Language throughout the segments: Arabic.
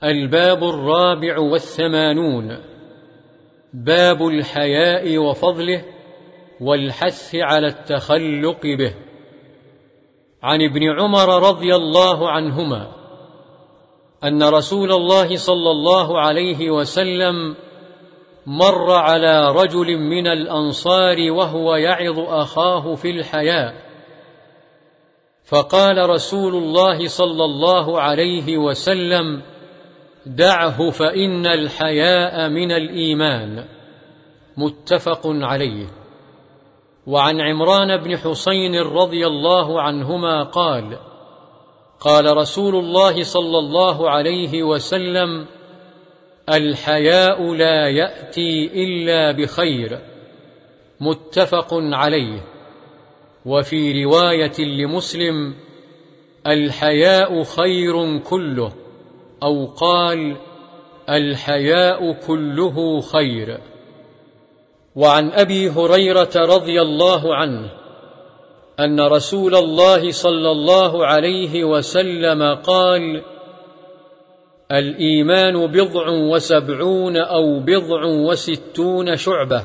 الباب 84. باب الحياء وفضله والحث على التخلق به. عن ابن عمر رضي الله عنهما أن رسول الله صلى الله عليه وسلم مر على رجل من الأنصار وهو يعظ أخاه في الحياء، فقال رسول الله صلى الله عليه وسلم: دعه فإن الحياء من الإيمان. متفق عليه. وعن عمران بن حسين رضي الله عنهما قال: قال رسول الله صلى الله عليه وسلم: الحياء لا يأتي إلا بخير. متفق عليه. وفي رواية لمسلم: الحياء خير كله، أو قال: الحياء كله خير. وعن أبي هريرة رضي الله عنه أن رسول الله صلى الله عليه وسلم قال: الإيمان 70 أو 60 شعبة،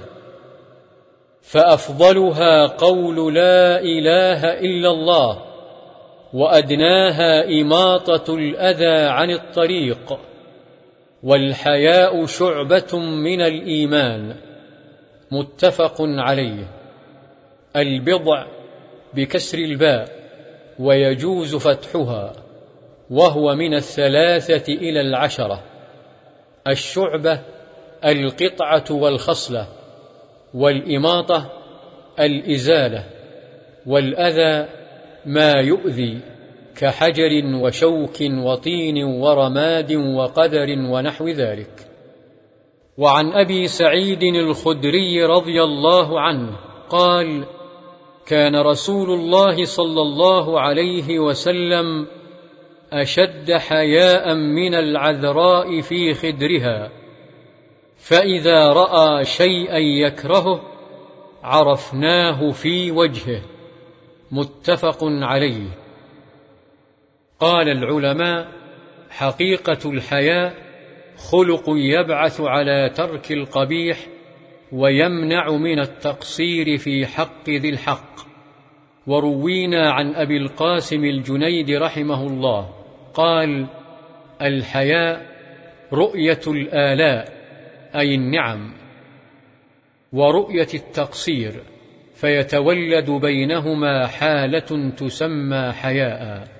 فأفضلها قول لا إله إلا الله، وأدناها إماطة الأذى عن الطريق، والحياء شعبة من الإيمان. متفق عليه. البضع بكسر الباء ويجوز فتحها، وهو من 3 إلى 10. الشعبة القطعة والخصلة، والإماطة الإزالة، والأذى ما يؤذي كحجر وشوك وطين ورماد وقدر ونحو ذلك. وعن أبي سعيد الخدري رضي الله عنه قال: كان رسول الله صلى الله عليه وسلم أشد حياء من العذراء في خدرها، فإذا رأى شيئا يكرهه عرفناه في وجهه. متفق عليه. قال العلماء: حقيقة الحياء خلق يبعث على ترك القبيح ويمنع من التقصير في حق ذي الحق. وروينا عن أبي القاسم الجنيد رحمه الله قال: الحياء رؤية الآلاء أي النعم، ورؤية التقصير، فيتولد بينهما حالة تسمى حياء.